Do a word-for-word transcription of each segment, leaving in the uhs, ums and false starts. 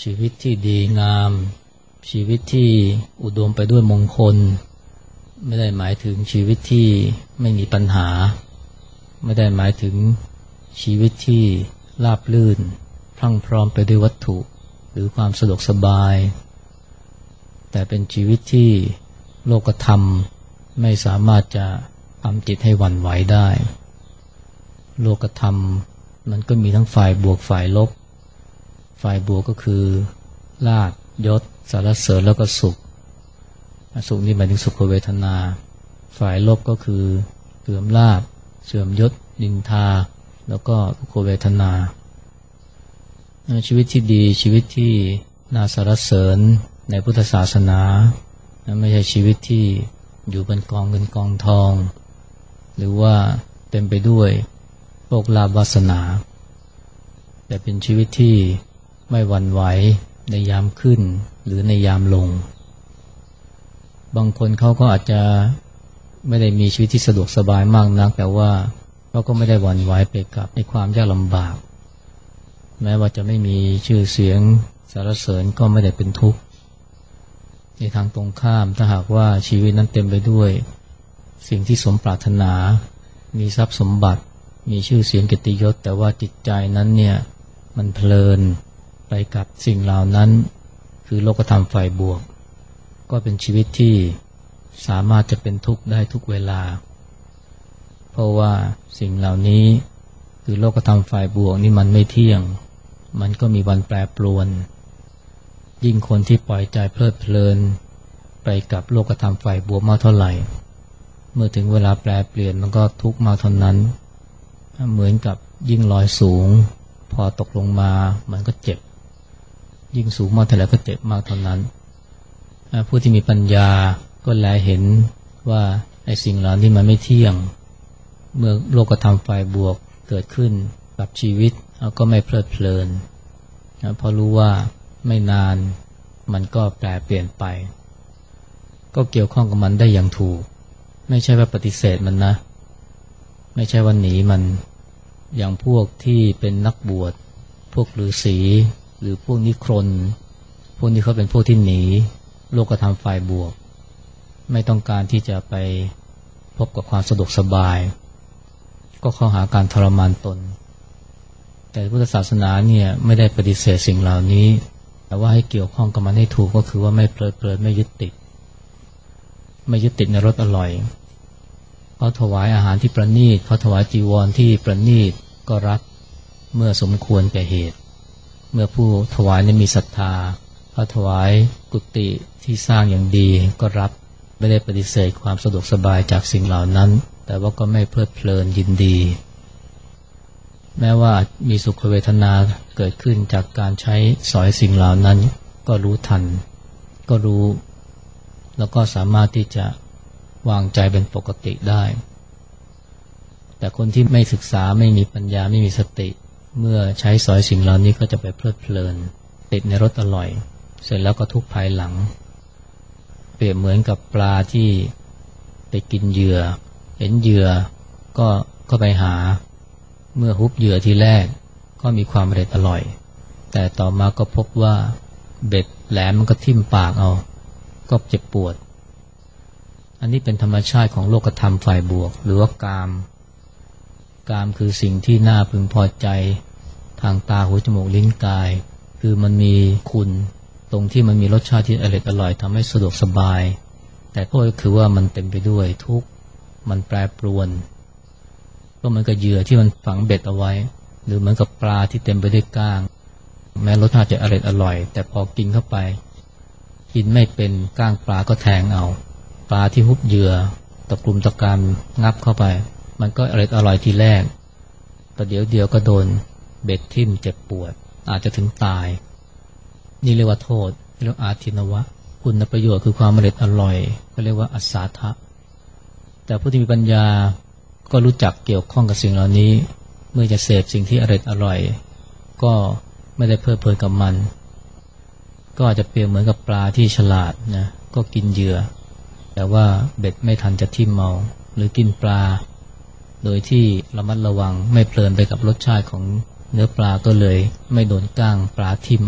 ชีวิตที่ดีงามชีวิตที่อุดมไปด้วยมงคลไม่ได้หมายถึงชีวิตที่ไม่มีปัญหาไม่ได้หมายถึงชีวิตที่ราบรื่นพรั่งพร้อมไปด้วยวัตถุหรือความสะดวกสบายแต่เป็นชีวิตที่โลกธรรมไม่สามารถจะทำจิตให้หวั่นไหวได้โลกธรรมมันก็มีทั้งฝ่ายบวกฝ่ายลบฝ่ายบวกก็คือลาภยศสรรเสริญแล้วก็สุขสุขนี่หมายถึงสุขเวทนาฝ่ายลบก็คือเสื่อมลาภเสื่อมยศนินทาแล้วก็ทุกขเวทนาชีวิตที่ดีชีวิตที่น่าสรรเสริญในพุทธศาสนาไม่ใช่ชีวิตที่อยู่บนกองเงินกองทองหรือว่าเต็มไปด้วยโภคลาภวาสนาแต่เป็นชีวิตที่ไม่หวั่นไหวในยามขึ้นหรือในยามลงบางคนเขาก็อาจจะไม่ได้มีชีวิตที่สะดวกสบายมากนักแต่ว่าเขาก็ไม่ได้หวั่นไหวไปกับในความยากลำบากแม้ว่าจะไม่มีชื่อเสียงสรรเสริญก็ไม่ได้เป็นทุกข์ในทางตรงข้ามถ้าหากว่าชีวิตนั้นเต็มไปด้วยสิ่งที่สมปรารถนามีทรัพย์สมบัติมีชื่อเสียงเกียรติยศแต่ว่าจิตใจนั้นเนี่ยมันเพลินไปกับสิ่งเหล่านั้นคือโลกธรรมฝ่ายบวกก็เป็นชีวิตที่สามารถจะเป็นทุกข์ได้ทุกเวลาเพราะว่าสิ่งเหล่านี้คือโลกธรรมฝ่ายบวกนี่มันไม่เที่ยงมันก็มีวันแปรปรวนยิ่งคนที่ปล่อยใจเพลิดเพลินไปกับโลกธรรมฝ่ายบวกมากเท่าไหร่เมื่อถึงเวลาแปรเปลี่ยนมันก็ทุกข์มากเท่านั้นเหมือนกับยิ่งลอยสูงพอตกลงมามันก็เจ็บยิ่งสูงมากเท่าไหร่ก็เจ็บมากเท่านั้นผู้ที่มีปัญญาก็แลเห็นว่าไอ้สิ่งเหล่านี้มันไม่เที่ยงเมื่อโลกธรรมฝ่ายบวกเกิดขึ้นกับชีวิตก็ไม่เพลิดเพลินเพราะรู้ว่าไม่นานมันก็แปรเปลี่ยนไปก็เกี่ยวข้องกับมันได้อย่างถูกไม่ใช่ว่าปฏิเสธมันนะไม่ใช่ว่าหนีมันอย่างพวกที่เป็นนักบวชพวกฤาษีหรือพวกนิครนพวกนี้เขาเป็นพวกที่หนีโลกธรรมฝ่ายบวกไม่ต้องการที่จะไปพบกับความสะดวกสบายก็เข้าหาการทรมานตนแต่พุทธศาสนาเนี่ยไม่ได้ปฏิเสธสิ่งเหล่านี้แต่ว่าให้เกี่ยวข้องกับมันให้ถูกก็คือว่าไม่เพลิดเพลินไม่ยึดติดไม่ยึดติดในรสอร่อยเขาถวายอาหารที่ประณีตเขาถวายจีวรที่ประณีตก็รับเมื่อสมควรแก่เหตุเมื่อผู้ถวายนั้นมีศรัทธาเขาถวายกุฏิที่สร้างอย่างดีก็รับไม่ได้ปฏิเสธความสะดวกสบายจากสิ่งเหล่านั้นแต่ว่าก็ไม่เพลิดเพลินยินดีแม้ว่ามีสุขเวทนาเกิดขึ้นจากการใช้สอยสิ่งเหล่านั้นก็รู้ทันก็รู้แล้วก็สามารถที่จะวางใจเป็นปกติได้แต่คนที่ไม่ศึกษาไม่มีปัญญาไม่มีสติเมื่อใช้สอยสิ่งเหล่านี้ก็จะไปเพลิดเพลินติดในรสอร่อยเสร็จแล้วก็ทุกข์ภายหลังเปรียบเหมือนกับปลาที่ไปกินเหยื่อเห็นเหยื่อก็ก็ไปหาเมื่อฮุบเหยื่อทีแรกก็มีความอร่อยอร่อยแต่ต่อมาก็พบว่าเบ็ดแหลมมันก็ทิ่มปากเอาก็เจ็บปวดอันนี้เป็นธรรมชาติของโลกธรรมฝ่ายบวกหรือว่ากามกามคือสิ่งที่น่าพึงพอใจทางตาหูจมูกลิ้นกายคือมันมีคุณตรงที่มันมีรสชาติที่อร่อยอร่อยทำให้สะดวกสบายแต่ก็คือว่ามันเต็มไปด้วยทุกข์มันแปรปรวนก็เหมือนกับเหยื่อที่มันฝังเบ็ดเอาไว้หรือเหมือนกับปลาที่เต็มไปด้วยก้างแม้รสชาติจะอร่อยอร่อยแต่พอกินเข้าไปกินไม่เป็นก้างปลาก็แทงเอาปลาที่ฮุบเหยื่อตะกลุ่มตะกามงับเข้าไปมันก็อร่อยอร่อยทีแรกแต่เดี๋ยวเดียวก็โดนเบ็ดทิ่มเจ็บปวดอาจจะถึงตายนี่เรียกว่าโทษเรียกว่าอาทินวะคุณประโยชน์คือความอร่อยอร่อยก็เรียกว่าอัศทะแต่ผู้ที่มีปัญญาก็รู้จักเกี่ยวข้องกับสิ่งเหล่านี้เมื่อจะเสพสิ่งที่อร่อยอร่อยก็ไม่ได้เพลิดเพลินกับมันก็อาจจะเปรียบเหมือนกับปลาที่ฉลาดนะก็กินเหยื่อแต่ว่าเบ็ดไม่ทันจะทิ่มเมาหรือกินปลาโดยที่ระมัดระวังไม่เพลินไปกับรสชาติของเนื้อปลาก็เลยไม่โดนก้างปลาทิ่มเอา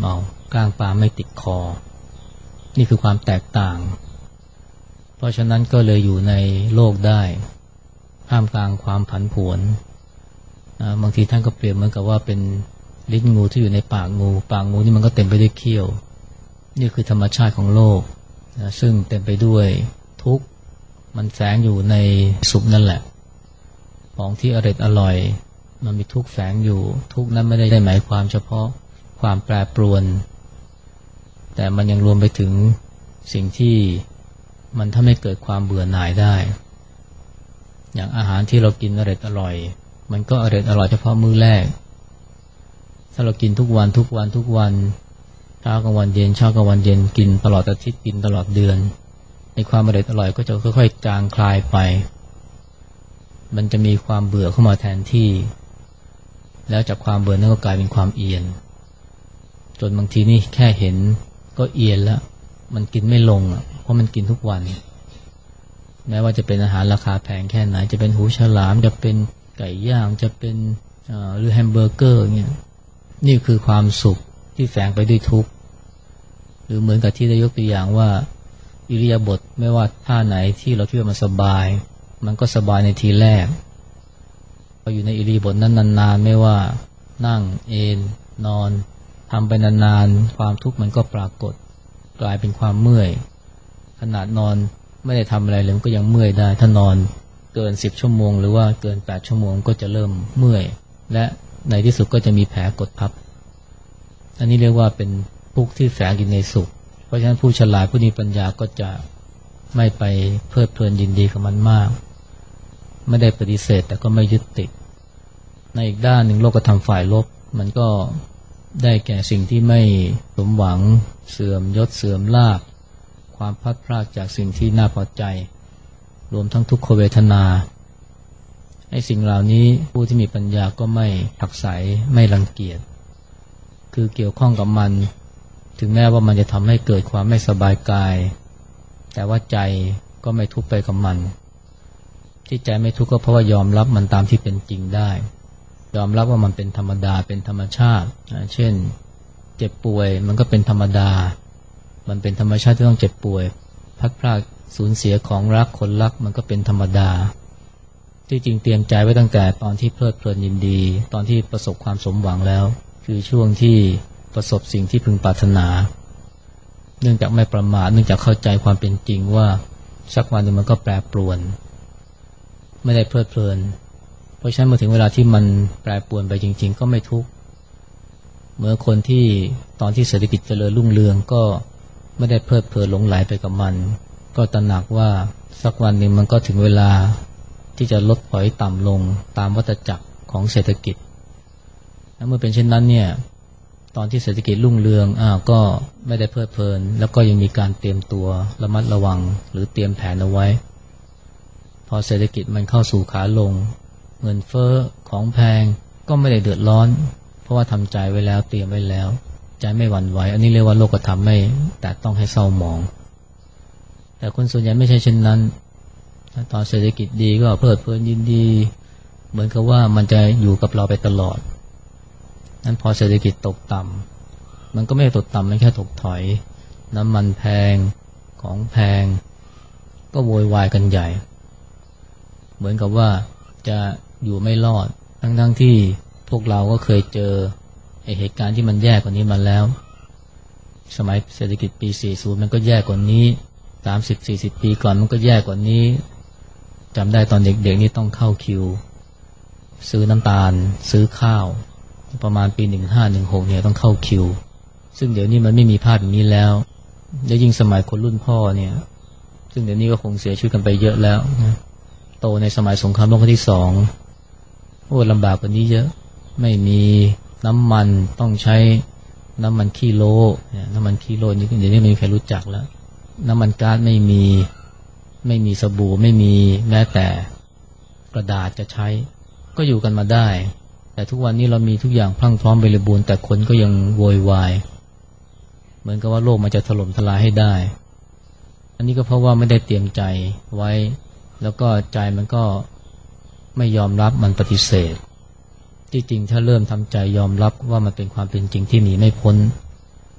ก้างปลาไม่ติดคอนี่คือความแตกต่างเพราะฉะนั้นก็เลยอยู่ในโลกได้ท่ามกลางความผันผวนนะบางทีท่านก็เปรียบเหมือนกับว่าเป็นลิ้นงูที่อยู่ในปากงูปากงูนี่มันก็เต็มไปด้วยเขี้ยวนี่คือธรรมชาติของโลกนะซึ่งเต็มไปด้วยทุกข์มันแฝงอยู่ในสุขนั่นแหละของที่อร่อยอร่อยมันมีทุกข์แฝงอยู่ทุกข์นั้นไม่ได้หมายความเฉพาะความแปรปรวนแต่มันยังรวมไปถึงสิ่งที่มันทำให้เกิดความเบื่อหน่ายได้อย่างอาหารที่เรากินอร่อยอร่อยมันก็อร่อยอร่อยเฉพาะมื้อแรกถ้าเรากินทุกวันทุกวันทุกวันเช้ากลางวันเย็นเช้ากลางวันเย็นกินตลอดอาทิตย์กินตลอดเดือนในความอร่อยอร่อยก็จะค่อยๆจางคลายไปมันจะมีความเบื่อเข้ามาแทนที่แล้วจากความเบื่อนั้นก็กลายเป็นความเอียนจนบางทีนี่แค่เห็นก็เอียนแล้วมันกินไม่ลงอ่ะเพราะมันกินทุกวันแม้ว่าจะเป็นอาหารราคาแพงแค่ไหนจะเป็นหูฉลามจะเป็นไก่ย่างจะเป็นหรือแฮมเบอร์เกอร์เนี่ยนี่คือความสุขที่แฝงไปด้วยทุกข์หรือเหมือนกับที่ได้ยกตัวอย่างว่าอิริยาบถไม่ว่าท่าไหนที่เราคิดว่ามันสบายมันก็สบายในทีแรกพออยู่ในอิริยาบถนั้นนานๆไม่ว่านั่งเอนนอนทำไปนานๆความทุกข์มันก็ปรากฏกลายเป็นความเมื่อยขนาดนอนไม่ได้ทำอะไรเลยมันก็ยังเมื่อยได้ถ้านอนเกินสิบชั่วโมงหรือว่าเกินแปดชั่วโมงก็จะเริ่มเมื่อยและในที่สุดก็จะมีแผลกดทับอันนี้เรียกว่าเป็นทุกข์ที่แฝงอยู่ในสุขเพราะฉะนั้นผู้ฉลาดผู้มีปัญญาก็จะไม่ไปเพลิดเพลินยินดีกับมันมากไม่ได้ปฏิเสธแต่ก็ไม่ยึดติดในอีกด้านหนึ่งโลกธรรมฝ่ายลบมันก็ได้แก่สิ่งที่ไม่สมหวังเสื่อมยศเสื่อมลาภความพลัดพรากจากสิ่งที่น่าพอใจรวมทั้งทุกขเวทนาไอ้สิ่งเหล่านี้ผู้ที่มีปัญญาก็ไม่ผลักไสไม่รังเกียจคือเกี่ยวข้องกับมันถึงแม้ว่ามันจะทำให้เกิดความไม่สบายกายแต่ว่าใจก็ไม่ทุกข์ไปกับมันที่ใจไม่ทุกข์ก็เพราะว่ายอมรับมันตามที่เป็นจริงได้ยอมรับว่ามันเป็นธรรมดาเป็นธรรมชาติเช่นเจ็บป่วยมันก็เป็นธรรมดามันเป็นธรรมชาติที่ต้องเจ็บป่วยพลัดพรากสูญเสียของรักคนรักมันก็เป็นธรรมดาที่จริงเตรียมใจไว้ตั้งแต่ตอนที่เพลิดเพลินยินดีตอนที่ประสบความสมหวังแล้วคือช่วงที่ประสบสิ่งที่พึงปรารถนาเนื่องจากไม่ประมาทเนื่องจากเข้าใจความเป็นจริงว่าสักวันหนึ่งมันก็แปรปรวนไม่ได้เพลิดเพลินเพราะฉะนั้นเมื่อถึงเวลาที่มันแปรปรวนไปจริงๆก็ไม่ทุกข์เมื่อคนที่ตอนที่เศรษฐกิจเจริญรุ่งเรืองก็ไม่ได้เพลิดเพลินหลงไหลไปกับมันก็ตระหนักว่าสักวันหนึ่งมันก็ถึงเวลาที่จะลดถอยต่ำลงตามวัฏจักรของเศรษฐกิจและเมื่อเป็นเช่นนั้นเนี่ยตอนที่เศรษฐกิจรุ่งเรืองอ้าวก็ไม่ได้เพลิดเพลินแล้วก็ยังมีการเตรียมตัวระมัดระวังหรือเตรียมแผนเอาไว้พอเศรษฐกิจมันเข้าสู่ขาลงเงินเฟ้อของแพงก็ไม่ได้เดือดร้อนเพราะว่าทำใจไว้แล้วเตรียมไว้แล้วใจไม่หวั่นไหวอันนี้เรียกว่าโลกธรรมไม่แต่ต้องให้เศร้าหมองแต่คนส่วนใหญ่ไม่ใช่เช่นนั้นตอนเศรษฐกิจดีก็เพลิดเพลินยินดีเหมือนกับว่ามันจะอยู่กับเราไปตลอดนั้นพอเศรษฐกิจตกต่ำมันก็ไม่ตกต่ำมันแค่ถดถอยน้ำมันแพงของแพงก็โวยวายกันใหญ่เหมือนกับว่าจะอยู่ไม่รอดทั้งๆที่พวกเราก็เคยเจอไอ้เหตุการณ์ที่มันแย่กว่านี้มาแล้วสมัยเศรษฐกิจปีสี่สิบมันก็แย่กว่านี้สามสิบ สี่สิบปีก่อนมันก็แย่กว่านี้จำได้ตอนเด็กๆนี่ต้องเข้าคิวซื้อน้ำตาลซื้อข้าวประมาณปีหนึ่งห้า หนึ่งหกเนี่ยต้องเข้าคิวซึ่งเดี๋ยวนี้มันไม่มีภาพอย่างนี้แล้วแล้วยิ่งสมัยคนรุ่นพ่อเนี่ยซึ่งเดี๋ยวนี้ก็คงเสียชีวิตกันไปเยอะแล้วนะโตในสมัยสงครามโลกครั้งที่สองโอ้ลำบากกว่านี้เยอะไม่มีน้ำมันต้องใช้น้ำมันขี้โลน้ำมันขี้โลนี่เดี๋ยวนี้ไม่มีใครรู้จักแล้วน้ำมันก๊าซไม่มีไม่มีสบู่ไม่มีแม้แต่กระดาษจะใช้ก็อยู่กันมาได้แต่ทุกวันนี้เรามีทุกอย่างพรั่งพร้อมบริบูรณ์แต่คนก็ยังโวยวายเหมือนกับว่าโลกมันจะถล่มทลายให้ได้อันนี้ก็เพราะว่าไม่ได้เตรียมใจไว้แล้วก็ใจมันก็ไม่ยอมรับมันปฏิเสธที่จริงถ้าเริ่มทำใจยอมรับว่ามันเป็นความเป็นจริงที่หนีไม่พ้น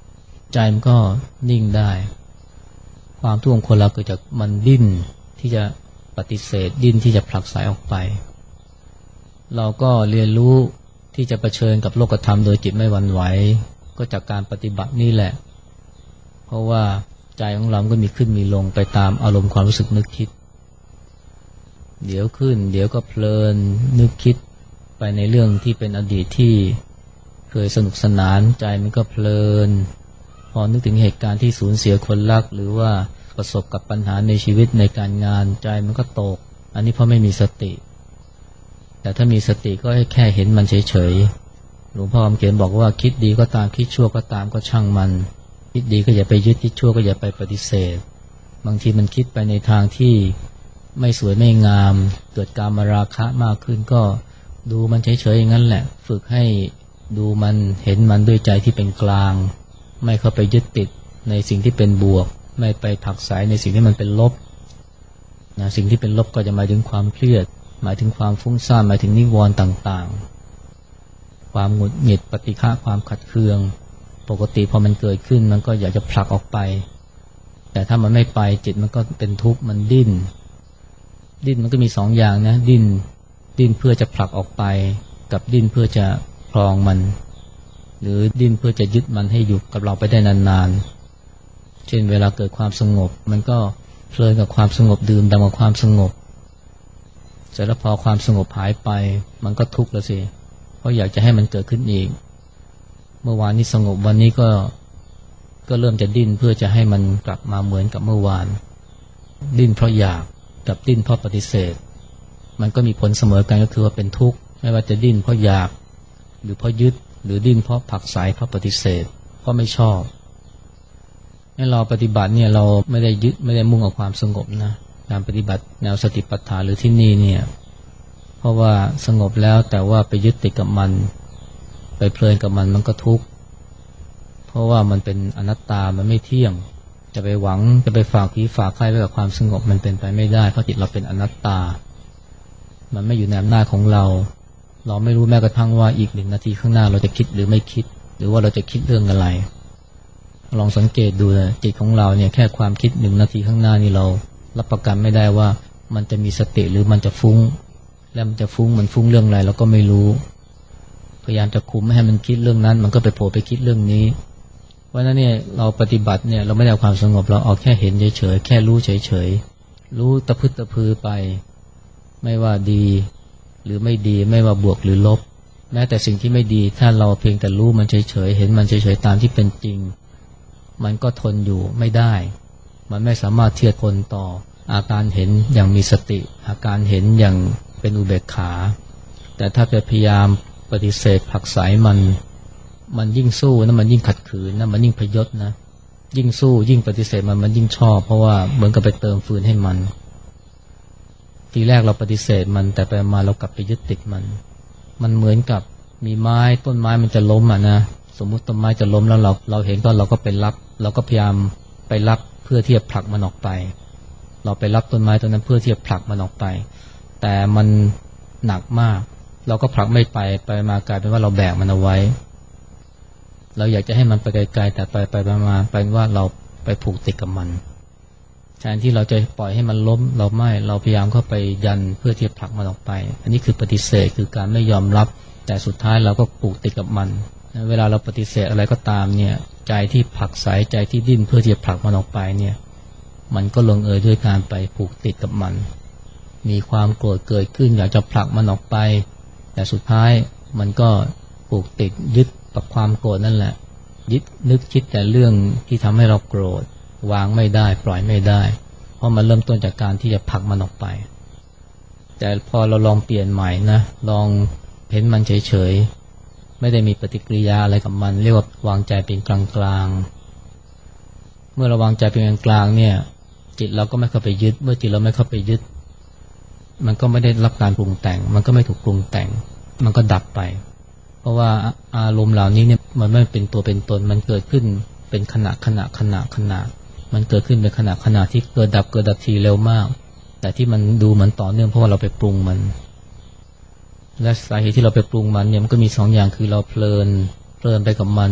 ใจมันก็นิ่งได้ความทุกข์ของคนเราเกิดจากมันดิ้นที่จะปฏิเสธดิ้นที่จะผลักไสออกไปเราก็เรียนรู้ที่จะเผชิญกับโลกธรรมโดยจิตไม่หวั่นไหวก็จากการปฏิบัตินี่แหละเพราะว่าใจของเราก็มีขึ้นมีลงไปตามอารมณ์ความรู้สึกนึกคิดเดี๋ยวขึ้นเดี๋ยวก็เพลินนึกคิดไปในเรื่องที่เป็นอดีตที่เคยสนุกสนานใจมันก็เพลินพอนึกถึงเหตุการณ์ที่สูญเสียคนรักหรือว่าประสบกับปัญหาในชีวิตในการงานใจมันก็ตกอันนี้เพราะไม่มีสติแต่ถ้ามีสติก็ให้แค่เห็นมันเฉยๆหลวงพ่อคำเขียนบอกว่าคิดดีก็ตามคิดชั่วก็ตามก็ช่างมันคิดดีก็อย่าไปยึดคิดชั่วก็อย่าไปปฏิเสธบางทีมันคิดไปในทางที่ไม่สวยไม่งามเกิดกามราคะมากขึ้นก็ดูมันเฉยๆอย่างนั้นแหละฝึกให้ดูมันเห็นมันด้วยใจที่เป็นกลางไม่เข้าไปยึดติดในสิ่งที่เป็นบวกไม่ไปผลักไสในสิ่งที่มันเป็นลบนะสิ่งที่เป็นลบก็จะหมายถึงความเครียดหมายถึงความฟุ้งซ่านหมายถึงนิวรณ์ต่างๆความหงุดหงิดปฏิฆะความขัดเคืองปกติพอมันเกิดขึ้นมันก็อยากจะผลักออกไปแต่ถ้ามันไม่ไปจิตมันก็เป็นทุกข์มันดิ้นดิ้นมันก็มีสองอย่างนะดิ้นดิ้นเพื่อจะผลักออกไปกับดิ้นเพื่อจะครองมันหรือดิ้นเพื่อจะยึดมันให้อยู่กับเราไปได้นานๆเช่นเวลาเกิดความสงบมันก็เพลินกับความสงบดื่มด่ำกับความสงบเสร็จแล้วพอความสงบหายไปมันก็ทุกข์แล้วสิเพราะอยากจะให้มันเกิดขึ้นอีกเมื่อวานนี้สงบวันนี้ก็ก็เริ่มจะดิ้นเพื่อจะให้มันกลับมาเหมือนกับเมื่อวานดิ้นเพราะอยากกับดิ้นเพราะปฏิเสธมันก็มีผลเสมอกันก็คือว่าเป็นทุกข์ไม่ว่าจะดิ้นเพราะอยากหรือเพราะยึดหรือดิ้นเพราะผลักไสเพราะปฏิเสธเพราะไม่ชอบให้เราปฏิบัติเนี่ยเราไม่ได้ยึดไม่ได้มุ่งเอาความสงบนะการปฏิบัติแนวสติปัฏฐานหรือที่นี่เนี่ยเพราะว่าสงบแล้วแต่ว่าไปยึดติดกับมันไปเพลินกับมันมันก็ทุกข์เพราะว่ามันเป็นอนัตตามันไม่เที่ยงจะไปหวังจะไปฝากผีฝากใครไว้กับความสงบมันเป็นไปไม่ได้เพราะจิตเราเป็นอนัตตามันไม่อยู่ในอำนาจของเราเราไม่รู้แม้กระทั่งว่าอีกหนึ่งนาทีข้างหน้าเราจะคิดหรือไม่คิดหรือว่าเราจะคิดเรื่องอะไรลองสังเกตดูนะจิตของเราเนี่ยแค่ความคิดหนึ่งนาทีข้างหน้านี่เรารับประกันไม่ได้ว่ามันจะมีสติหรือมันจะฟุ้งแล้วมันจะฟุ้งมันฟุ้งเรื่องอะไรเราก็ไม่รู้พยายามจะคุมไม่ให้มันคิดเรื่องนั้นมันก็ไปโผล่ไปคิดเรื่องนี้เพราะนั้นเนี่ยเราปฏิบัติเนี่ยเราไม่ได้เอาความสงบเราเอาแค่เห็นเฉยๆแค่รู้เฉยๆรู้ตะพึดตะพือไปไม่ว่าดีหรือไม่ดีไม่ว่าบวกหรือลบแม้แต่สิ่งที่ไม่ดีถ้าเราเพียงแต่รู้มันเฉยๆเห็นมันเฉยๆตามที่เป็นจริงมันก็ทนอยู่ไม่ได้มันไม่สามารถเทียบทนต่ออาการเห็นอย่างมีสติอาการเห็นอย่างเป็นอุเบกขาแต่ถ้าจะพยายามปฏิเสธผลักไสมันมันยิ่งสู้นะมันยิ่งขัดขืนนะมันยิ่งพยศนะยิ่งสู้ยิ่งปฏิเสธมันมันยิ่งชอบเพราะว่าเหมือนกับไปเติมฟืนให้มันทีแรกเราปฏิเสธมันแต่ไปมาเรากลับไปยึดติดมันมันเหมือนกับมีไม้ต้นไม้มันจะล้มอ่ะนะสมมุติต้นไม้จะล้มแล้วเราเราเห็นก็เราก็ไปรับเราก็พยายามไปรับเพื่อที่จะผลักมันออกไปเราไปรับต้นไม้ต้นนั้นเพื่อที่จะผลักมันออกไปแต่มันหนักมากเราก็ผลักไม่ไปไปมากลายเป็นว่าเราแบกมันเอาไว้เราอยากจะให้มันไปไกลๆแต่ไปไปมาเป็นว่าเราไปผูกติดกับมันแทนที่เราจะปล่อยให้มันล้มเราไม่เราพยายามเข้าไปยันเพื่อที่จะผลักมันออกไปอันนี้คือปฏิเสธคือการไม่ยอมรับแต่สุดท้ายเราก็ผูกติดกับมันเวลาเราปฏิเสธอะไรก็ตามเนี่ยใจที่ผลักไสใจที่ดิ้นเพื่อที่จะผลักมันออกไปเนี่ยมันก็ลงเอยด้วยการไปผูกติดกับมันมีความโกรธเกิดขึ้นอยากจะผลักมันออกไปแต่สุดท้ายมันก็ผูกติดยึดกับความโกรธนั่นแหละยึดนึกคิดแต่เรื่องที่ทำให้เราโกรธวางไม่ได้ปล่อยไม่ได้เพราะมันเริ่มต้นจากการที่จะผลักมันออกไปแต่พอเราลองเปลี่ยนใหม่นะลองเห็นมันเฉยๆไม่ได้มีปฏิกิริยาอะไรกับมันเรียกว่าวางใจเป็นกลางๆเมื่อเราวางใจเป็นกลางๆเนี่ยจิตเราก็ไม่เข้าไปยึดเมื่อจิตเราไม่เข้าไปยึดมันก็ไม่ได้รับการปรุงแต่งมันก็ไม่ถูกปรุงแต่งมันก็ดับไปเพราะว่าอารมณ์เหล่านี้เนี่ยมันไม่เป็นตัวเป็นตนมันเกิดขึ้นเป็นขณะขณะขณะขณะมันเกิดขึ้นเป็นขณะขณะที่เกิดดับเกิดดับทีเร็วมากแต่ที่มันดูเหมือนต่อเนื่องเพราะว่าเราไปปรุงมันและสาเหตุที่เราไปปรุงมันเนี่ยมันก็มีสองอย่างคือเราเพลินเพลินไปกับมัน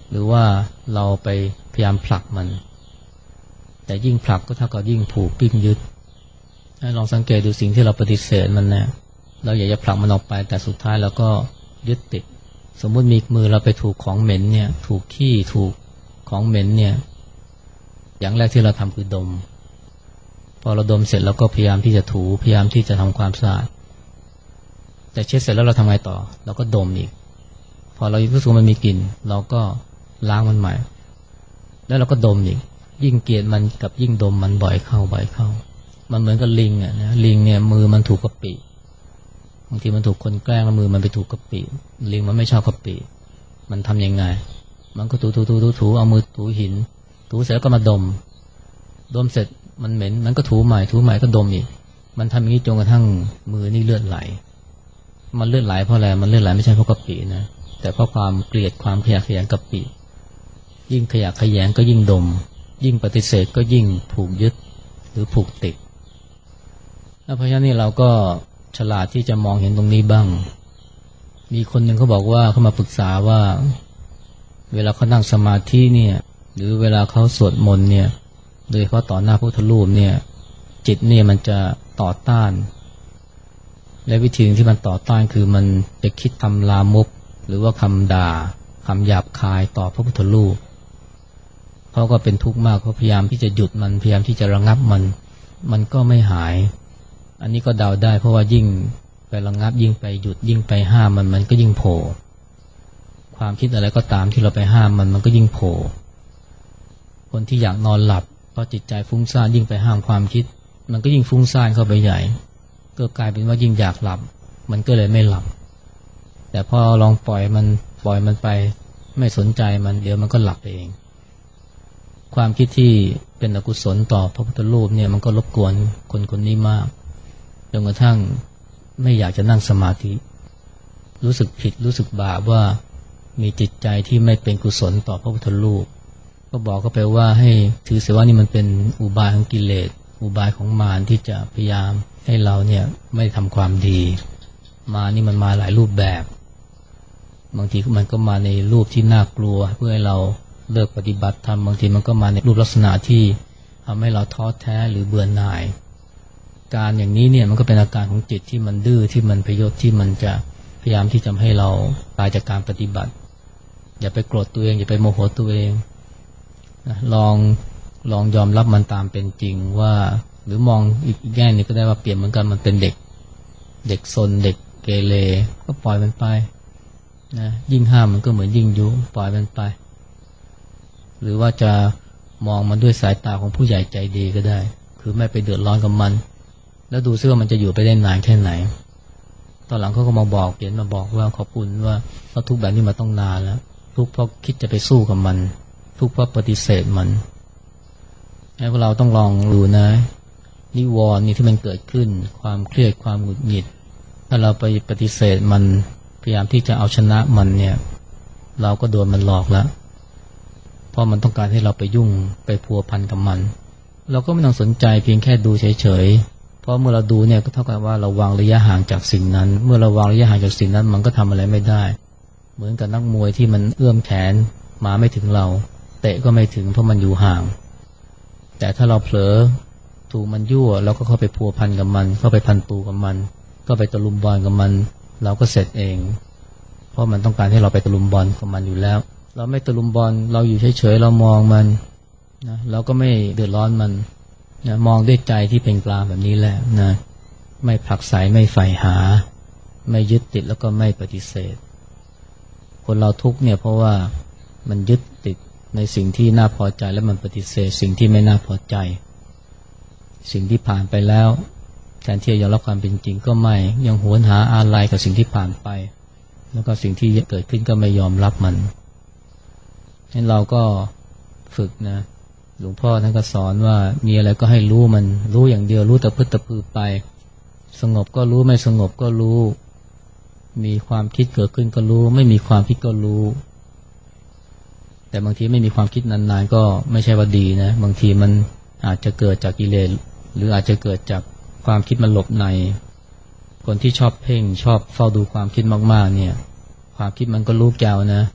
หรือว่าเราไปพยายามผลักมันแต่ยิ่งผลักก็เท่ากับยิ่งผูกยิ่งยึดให้ลองสังเกตดูสิ่งที่เราปฏิเสธมันนะเราอยากจะผลักมันออกไปแต่สุดท้ายเราก็ยึดติดสมมุติมีมือเราไปถูกของเหม็นเนี่ยถูกขี้ถูกของเหม็นเนี่ยอย่างแรกที่เราทำคือดมพอเราดมเสร็จเราก็พยายามที่จะถูพยายามที่จะทำความสะอาดแต่เช็ดเสร็จแล้วเราทำไงต่อเราก็ดมอีกพอเรารู้สึกมันมีกลิ่นเราก็ล้างมันใหม่แล้วเราก็ดมอีกยิ่งเกลียดมันกับยิ่งดมมันบ่อยเข้าบ่อยเข้ามันเหมือนกับลิงอ่ะนะลิงเนี่ยมือมันถูกกะปิบางทีมันถูกคนแกล้งแล้วมือมันไปถูกกะปิลิงมันไม่ชอบกะปิมันทำยังไงมันก็ถูถูถูถูถูเอามือถูหินถูเสร็จแล้วก็มาดมดมเสร็จมันเหม็นมันก็ถูใหม่ถูใหม่ก็ดมอีกมันทำอย่างนี้จนกระทั่งมือนี่เลือดไหลมันเลือดไหลเพราะอะไรมันเลือดไหลไม่ใช่เพราะกะปินะแต่เพราะความเกลียดความขยะแขยงกะปิยิ่งขยะแขยงก็ยิ่งดมยิ่งปฏิเสธก็ยิ่งผูกยึดหรือผูกติดแล้วเพราะฉะนั้นนี่เราก็ฉลาดที่จะมองเห็นตรงนี้บ้างมีคนหนึ่งเขาบอกว่าเขามาปรึกษาว่าเวลาเขานั่งสมาธิเนี่ยหรือเวลาเขาสวดมนต์เนี่ยโดยเฉพาะต่อหน้าพระพุทธรูปเนี่ยจิตเนี่ยมันจะต่อต้านและวิธีที่มันต่อต้านคือมันจะคิดทำลามกหรือว่าคำด่าคำหยาบคายต่อพระพุทธรูปเขาก็เป็นทุกข์มากเขาพยายามที่จะหยุดมันพยายามที่จะระงับมันมันก็ไม่หายอันนี้ก็เดาได้เพราะว่ายิ่งไประงับยิ่งไปหยุดยิ่งไปห้ามมันมันก็ยิ่งโผล่ความคิดอะไรก็ตามที่เราไปห้ามมันมันก็ยิ่งโผล่คนที่อยากนอนหลับเพราะจิตใจฟุ้งซ่านยิ่งไปห้ามความคิดมันก็ยิ่งฟุ้งซ่านเข้าไปใหญ่ก็กลายเป็นว่ายิ่งอยากหลับมันก็เลยไม่หลับแต่พอลองปล่อยมันปล่อยมันไปไม่สนใจมันเดี๋ยวมันก็หลับเองความคิดที่เป็นอกุศลต่อพระพุทธรูปเนี่ยมันก็รบกวนคนคนนี้มากจนกระทั่งไม่อยากจะนั่งสมาธิรู้สึกผิดรู้สึกบาปว่ามีจิตใจที่ไม่เป็นกุศลต่อพระพุทธรูปก็บอกเขาไปว่าให้ถือเสียว่านี่มันเป็นอุบายของกิเลสอุบายของมารที่จะพยายามให้เราเนี่ยไม่ทำความดีมานี่มันมาหลายรูปแบบบางทีมันก็มาในรูปที่น่ากลัวเพื่อให้เราเลิกปฏิบัติธรรมบางทีมันก็มาในรูปลักษณะที่ทำให้เราท้อแท้หรือเบื่อหน่ายการอย่างนี้เนี่ยมันก็เป็นอาการของจิตที่มันดื้อที่มันพยศที่มันจะพยายามที่จะให้เราตายจากการปฏิบัติอย่าไปโกรธตัวเองอย่าไปโมโหตัวเองนะลองลองยอมรับมันตามเป็นจริงว่าหรือมองอีกแง่นึงก็ได้ว่าเปรียบเหมือนกันมันเป็นเด็กเด็กซนเด็กเกเรก็ปล่อยมันไปนะยิ่งห้ามมันก็เหมือนยิ่งยุปล่อยมันไปหรือว่าจะมองมันด้วยสายตาของผู้ใหญ่ใจดีก็ได้คือไม่ไปเดือดร้อนกับมันแล้วดูซิว่ามันจะอยู่ไปได้นานแค่ไหนตอนหลังเขาก็มาบอกเขียนมาบอกว่าขอบคุณว่าเราทุกข์แบบนี้มาต้องนานแล้วทุกข์เพราะคิดจะไปสู้กับมันทุกข์เพราะปฏิเสธมันให้พวกเราต้องลองดูนะนิวรณ์นี่ที่มันเกิดขึ้นความเครียดความหงุดหงิดถ้าเราไปปฏิเสธมันพยายามที่จะเอาชนะมันเนี่ยเราก็โดนมันหลอกแล้วเพราะมันต้องการให้เราไปยุ่งไปพัวพันกับมันเราก็ไม่ต้องสนใจเพียงแค่ดูเฉยๆเพราะเมื่อเราดูเนี่ยก็เท่ากับว่าเราวางระยะห่างจากสิ่งนั้นเมื่อเราวางระยะห่างจากสิ่งนั้นมันก็ทำอะไรไม่ได้เหมือนกับนักมวยที่มันเอื้อมแขนมาไม่ถึงเราเตะก็ไม่ถึงเพราะมันอยู่ห่างแต่ถ้าเราเผลอถูกมันยั่วเราก็เข้าไปพัวพันกับมันเข้าไปพันตูกับมันก็ไปตะลุมบอลกับมันเราก็เสร็จเองเพราะมันต้องการให้เราไปตะลุมบอลกับมันอยู่แล้วเราไม่ตะลุมบอลเราอยู่เฉยๆเรามองมันนะเราก็ไม่เดือดร้อนมันนะมองด้วยใจที่เป็นกลางแบบนี้แหละนะไม่ผลักไสไม่ใฝ่หาไม่ยึดติดแล้วก็ไม่ปฏิเสธคนเราทุกข์เนี่ยเพราะว่ามันยึดติดในสิ่งที่น่าพอใจแล้วมันปฏิเสธสิ่งที่ไม่น่าพอใจสิ่งที่ผ่านไปแล้วแทนที่จะยอมรับความเป็นจริงก็ไม่ยังหวนหาอาลัยกับสิ่งที่ผ่านไปแล้วก็สิ่งที่เกิดขึ้นก็ไม่ยอมรับมันงั้นเราก็ฝึกนะหลวงพ่อท่านก็สอนว่ามีอะไรก็ให้รู้มันรู้อย่างเดียวรู้แต่พึ่งแต่พือไปสงบก็รู้ไม่สงบก็รู้มีความคิดเกิดขึ้นก็รู้ไม่มีความคิดก็รู้แต่บางทีไม่มีความคิดนานๆก็ไม่ใช่ว่าดีนะบางทีมันอาจจะเกิดจากกิเลสหรืออาจจะเกิดจากความคิดมันหลบในคนที่ชอบเพ่งชอบเฝ้าดูความคิดมากๆเนี่ยความคิดมันก็รู้แก้วนะ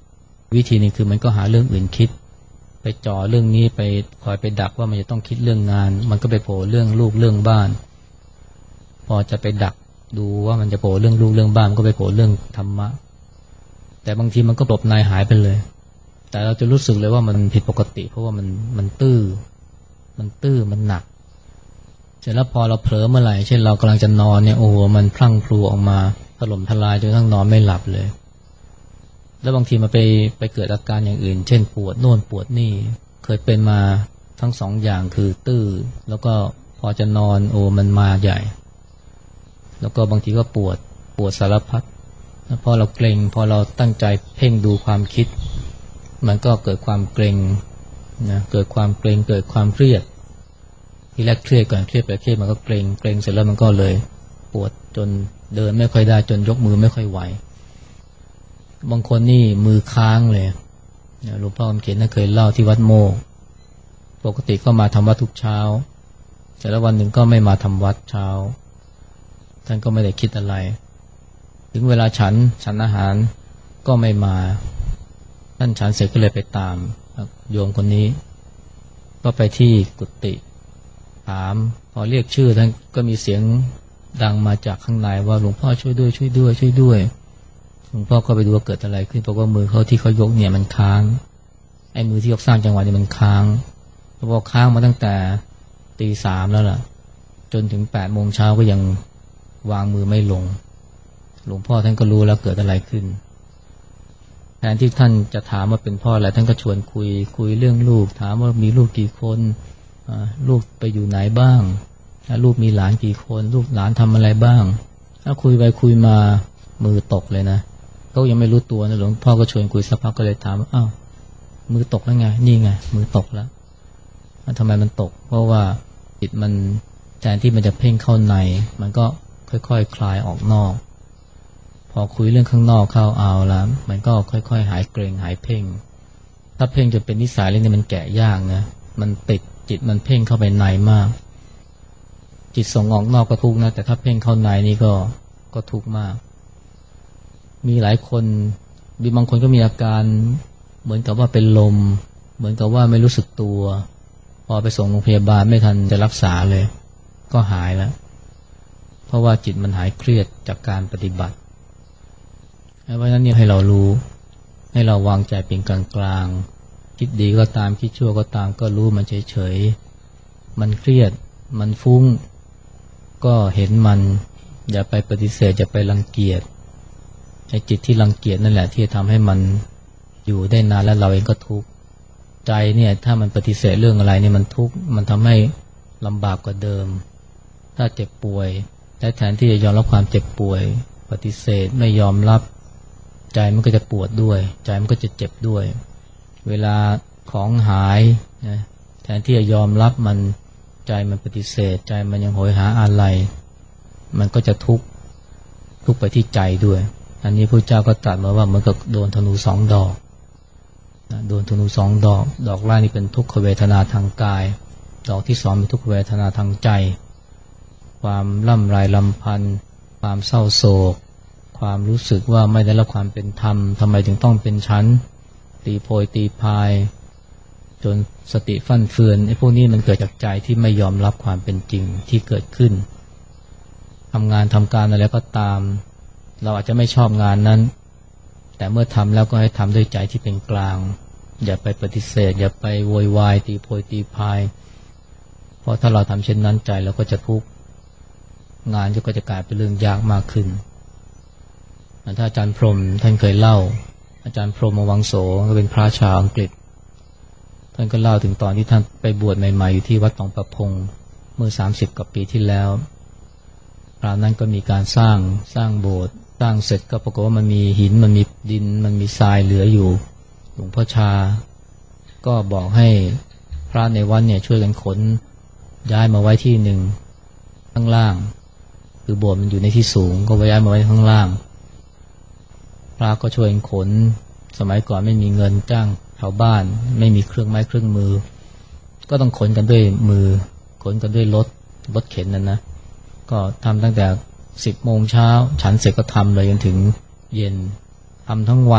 วิธีนี้คือมันก็หาเรื่องอื่นคิดไปจ่อเรื่องนี้ไปคอยไปดักว่ามันจะต้องคิดเรื่องงานมันก็ไปโผล่เรื่องลูกเรื่องบ้านพอจะไปดักดูว่ามันจะโผล่เรื่องลูกเรื่องบ้านมันก็ไปโผล่เรื่องธรรมะแต่บางทีมันก็หลบในหายไปเลยแต่เราจะรู้สึกเลยว่ามันผิดปกติเพราะว่ามันมันตื้อมันตื้อมันหนักเสร็จแล้วพอเราเผลอเมื่อไหร่เช่นเรากำลังจะนอนเนี่ยโอ้โหมันพลั่งพลูออกมาถล่มทลายจนทั้งนอนไม่หลับเลยแล้วบางทีมันไปไปเกิดอาการอย่างอื่นเช่นปวดโน่นปวดนี่เคยเป็นมาทั้งสองอย่างคือตื้อแล้วก็พอจะนอนโอ้มันมาใหญ่แล้วก็บางทีก็ปวดปวดสารพัดพอเราเกรงพอเราตั้งใจเพ่งดูความคิดมันก็เกิดความเกรงนะเกิดความเกรงเกิดความเครียดทีแรกเครียดก่อนเครียดไปเครียดมันก็เกรงเกรงเสร็จแล้วมันก็เลยปวดจนเดินไม่ค่อยได้จนยกมือไม่ค่อยไหวบางคนนี่มือค้างเลยหลวงพ่อคำเขียนท่านเคยเล่าที่วัดโมกปกติก็มาทำวัดทุกเช้าแต่ละวันหนึ่งก็ไม่มาทำวัดเช้าท่านก็ไม่ได้คิดอะไรถึงเวลาฉันฉันอาหารก็ไม่มาท่านฉันเสร็จก็เลยไปตามโยมคนนี้ก็ไปที่กุฏิถามพอเรียกชื่อท่านก็มีเสียงดังมาจากข้างในว่าหลวงพ่อช่วยด้วยช่วยด้วยช่วยด้วยหลวงพ่อก็ไปดูว่าเกิดอะไรขึ้นเพราะว่ามือเขาที่เขายกเนี่ยมันค้างไอ้มือที่ยกสร้างจังหวะเนี่ยมันค้างเพราะว่าค้างมาตั้งแต่ตีสามแล้วล่ะจนถึงแปดโมงเช้าก็ยังวางมือไม่ลงหลวงพ่อท่านก็รู้แล้วเกิดอะไรขึ้นแทนที่ท่านจะถามว่าเป็นพ่ออะไรท่านก็ชวนคุยคุยเรื่องลูกถามว่ามีลูกกี่คนลูกไปอยู่ไหนบ้างลูกมีหลานกี่คนลูกหลานทำอะไรบ้างถ้าคุยไปคุยมามือตกเลยนะเขายังไม่รู้ตัวนะหลวงพ่อก็ชวนคุยสักพักก็เลยถามอ้าวมือตกแล้วไงนี่ไงมือตกแล้วทำไมมันตกเพราะว่าจิตมันแทนที่มันจะเพ่งเข้าในมันก็ค่อยๆ ค, คลายออกนอกพอคุยเรื่องข้างนอกเข้าเอาแล้วมันก็ค่อยๆหายเกรงหายเพ่งถ้าเพ่งจนเป็นนิสัยเลยเนี่ยมันแกะยากนะมันติดจิตมันเพ่งเข้าไปในมากจิตส่งออกนอกก็ทุกข์นะแต่ถ้าเพ่งเข้าในนี่ก็ก็ทุกข์มากมีหลายคนมีบางคนก็มีอาการเหมือนกับว่าเป็นลมเหมือนกับว่าไม่รู้สึกตัวพอไปส่งโรงพยาบาลไม่ทันจะรักษาเลยก็หายแล้วเพราะว่าจิตมันหายเครียดจากการปฏิบัติเพราะฉะนั้นเนี่ยให้เรารู้ให้เราวางใจเป็นกลางกลางคิดดีก็ตามคิดชั่วก็ตามก็รู้มันเฉยเฉยมันเครียดมันฟุ้งก็เห็นมันอย่าไปปฏิเสธอย่าไปรังเกียจไอ้จิตที่รังเกียจนั่นแหละที่ทำให้มันอยู่ได้นานแล้วเราเองก็ทุกข์ใจเนี่ยถ้ามันปฏิเสธเรื่องอะไรเนี่ยมันทุกข์มันทำให้ลำบากกว่าเดิมถ้าเจ็บป่วยและแทนที่จะยอมรับความเจ็บป่วยปฏิเสธไม่ยอมรับใจมันก็จะปวดด้วยใจมันก็จะเจ็บด้วยเวลาของหายนะแทนที่จะยอมรับมันใจมันปฏิเสธใจมันยังโหยหาอะไรมันก็จะทุกข์ทุกข์ไปที่ใจด้วยอันนี้พระเจ้าก็ตรัสมาว่าเหมือนกับโดนธนูสองดอกนะโดนธนูสองดอกดอกแรกนี่เป็นทุกขเวทนาทางกายดอกที่สองเป็นทุกขเวทนาทางใจความล่ำไรลำพันธ์ความเศร้าโศกความรู้สึกว่าไม่ได้รับความเป็นธรรมทำไมถึงต้องเป็นชั้นตีโพยตีพายจนสติฟั่นเฟือนไอ้พวกนี้มันเกิดจากใจที่ไม่ยอมรับความเป็นจริงที่เกิดขึ้นทำงานทำการอะไรก็ตามเราอาจจะไม่ชอบงานนั้นแต่เมื่อทำแล้วก็ให้ทำด้วยใจที่เป็นกลางอย่าไปปฏิเสธอย่าไปโวยวายตีโพยตีพายเพราะถ้าเราทำเช่นนั้นใจเราก็จะทุกข์งานก็จะกลายเป็นเรื่องยากมากขึ้นถ้าอาจารย์พรหมท่านเคยเล่าอาจารย์พรหมวังโสก็เป็นพระชาวอังกฤษท่านก็เล่าถึงตอนที่ท่านไปบวชใหม่ๆอยู่ที่วัดหนองประพงเมื่อสามสิบกว่าปีที่แล้วคราวนั้นก็มีการสร้างสร้างโบสถ์สร้างเสร็จก็ปรากฏว่ามันมีหินมันมีดินมันมีทรายเหลืออยู่หลวงพ่อชาก็บอกให้พระในวัดเนี่ยช่วยกันขนย้ายมาไว้ที่หนึ่งข้างล่างคือโบสถ์มันอยู่ในที่สูงก็ย้ายมาไว้ข้างล่างพระก็ช่วยกันขนสมัยก่อนไม่มีเงินจ้างชาวบ้านไม่มีเครื่องไม้เครื่องมือก็ต้องขนกันด้วยมือขนกันด้วยรถรถเข็นนั่นนะก็ทำตั้งแต่สิบโมงเช้าฉันเสร็จก็ทำเลยจนถึงเย็นทำทั้งวัน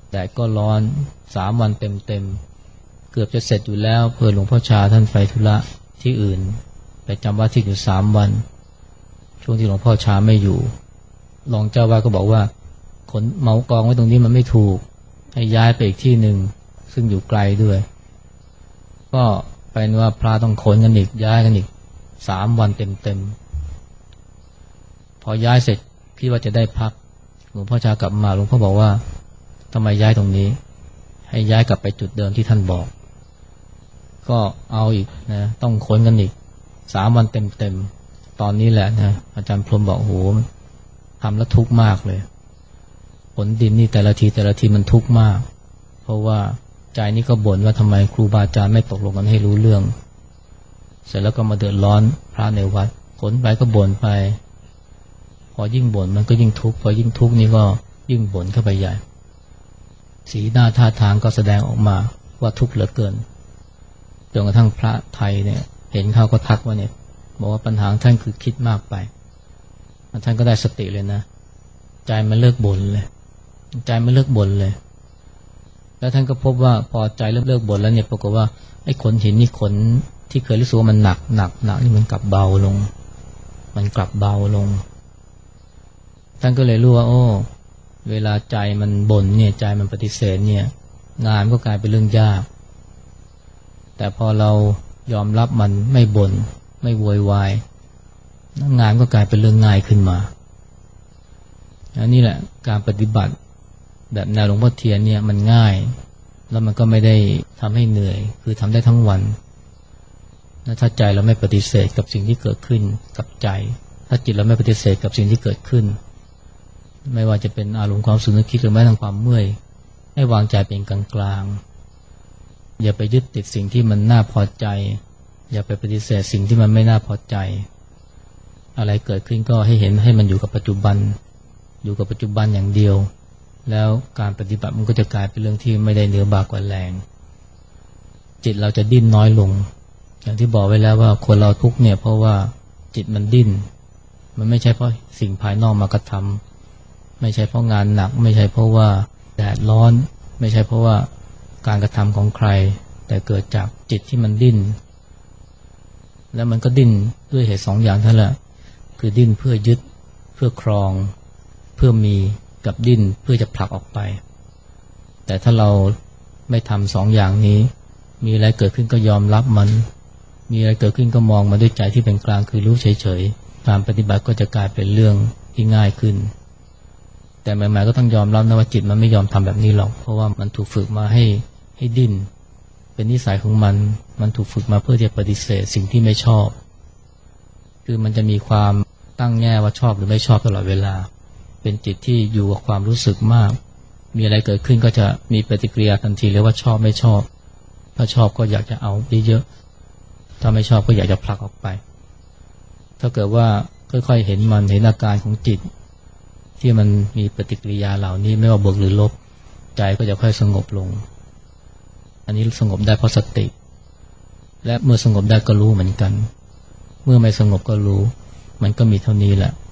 แดดก็ร้อนสามวันเต็มๆเกือบจะเสร็จอยู่แล้วเพื่อหลวงพ่อชาท่านไปธุระที่อื่นไปจำวัดที่อยู่สามวันช่วงที่หลวงพ่อชาไม่อยู่รองเจ้าวาดก็บอกว่าขนเหมากองไว้ตรงนี้มันไม่ถูกให้ย้ายไปอีกที่หนึ่งซึ่งอยู่ไกลด้วยก็เป็นว่าพระต้องขนกันอีกย้ายกันอีกสามวันเต็มๆพอย้ายเสร็จคิดว่าจะได้พักหลวงพ่อชากลับมาหลวงพ่อบอกว่าทำไมย้ายตรงนี้ให้ย้ายกลับไปจุดเดิมที่ท่านบอกก็เอาอีกนะต้องขนกันอีกสามวันเต็มๆตอนนี้แหละนะอาจารย์พรหมบอกโหทำแล้วทุกข์มากเลยขนดินนี่แต่ละทีแต่ละทีมันทุกข์มากเพราะว่าใจนี่ก็บ่นว่าทำไมครูบาอาจารย์ไม่ตกลงกันให้รู้เรื่องเสร็จแล้วก็มาเดือดร้อนพระในวัดขนไปก็บ่นไปพอยิ่งบ่นมันก็ยิ่งทุกข์พอยิ่งทุกข์นี่ก็ยิ่งบ่นเข้าไปใหญ่สีหน้าท่าทางก็แสดงออกมาว่าทุกข์เหลือเกินจนกระทั่งพระไทยเนี่ยเห็นเขาก็ทักว่าเนี่ยบอกว่าปัญหาท่านคือคิดมากไปท่านก็ได้สติเลยนะใจมันเลิกบ่นเลยใจมันเลิกบ่นเลยแล้วท่านก็พบว่าพอใจเริ่มเลิกบ่นแล้วเนี่ยปรากฏว่าไอ้ขนหินนี่ขนที่เคยรู้สึกว่ามันหนักหนักหนักนี่มันกลับเบาลงมันกลับเบาลงท่านก็เลยรู้ว่าโอ้เวลาใจมันบ่นเนี่ยใจมันปฏิเสธเนี่ยงานก็กลายเป็นเรื่องยากแต่พอเรายอมรับมันไม่บ่นไม่โวยวายงานก็กลายเป็นเรื่องง่ายขึ้นมาอันนี้แหละการปฏิบัติแบบแนวหลวงพ่อเทียนเนี่ยมันง่ายแล้วมันก็ไม่ได้ทำให้เหนื่อยคือทำได้ทั้งวันถ้าใจเราไม่ปฏิเสธกับสิ่งที่เกิดขึ้นกับใจถ้าจิตเราไม่ปฏิเสธกับสิ่งที่เกิดขึ้นไม่ว่าจะเป็นอารมณ์ความสุขนึกคิดหรือแม้แต่ความเมื่อยให้วางใจเป็นกลางกลางอย่าไปยึดติดสิ่งที่มันน่าพอใจอย่าไปปฏิเสธสิ่งที่มันไม่น่าพอใจอะไรเกิดขึ้นก็ให้เห็นให้มันอยู่กับปัจจุบันอยู่กับปัจจุบันอย่างเดียวแล้วการปฏิบัติมันก็จะกลายเป็นเรื่องที่ไม่ได้เหนือบ่ากว่าแรงจิตเราจะดิ้นน้อยลงอย่างที่บอกไว้แล้วว่าคนเราทุกข์เนี่ยเพราะว่าจิตมันดิ้นมันไม่ใช่เพราะสิ่งภายนอกมากระทำไม่ใช่เพราะงานหนักไม่ใช่เพราะว่าแดดร้อนไม่ใช่เพราะว่าการกระทำของใครแต่เกิดจากจิตที่มันดิ้นแล้วมันก็ดิ้นด้วยเหตุสองอย่างเท่านั้นแหละคือดิ้นเพื่อยึดเพื่อครองเพื่อมีกับดิ้นเพื่อจะผลักออกไปแต่ถ้าเราไม่ทำสองอย่างนี้มีอะไรเกิดขึ้นก็ยอมรับมันมีอะไรเกิดขึ้นก็มองมาด้วยใจที่เป็นกลางคือรู้เฉยๆการปฏิบัติก็จะกลายเป็นเรื่องที่ง่ายขึ้นแต่ใหม่ๆก็ต้องยอมรับนะว่าจิตมันไม่ยอมทำแบบนี้หรอกเพราะว่ามันถูกฝึกมาให้ให้ดิ้นเป็นนิสัยของมันมันถูกฝึกมาเพื่อจะปฏิเสธสิ่งที่ไม่ชอบคือมันจะมีความตั้งแง่ว่าชอบหรือไม่ชอบตลอดเวลาเป็นจิตที่อยู่กับความรู้สึกมากมีอะไรเกิดขึ้นก็จะมีปฏิกิริยาทันทีเลยว่าชอบไม่ชอบถ้าชอบก็อยากจะเอาเยอะๆถ้าไม่ชอบก็อยากจะผลักออกไปถ้าเกิดว่าค่อยๆเห็นมันเห็นอาการของจิตที่มันมีปฏิกิริยาเหล่านี้ไม่ว่าบวกหรือลบใจก็จะค่อยสงบลงอันนี้สงบได้เพราะสติและเมื่อสงบได้ก็รู้เหมือนกันเมื่อไม่สงบก็รู้มันก็มีเท่านี้แหละ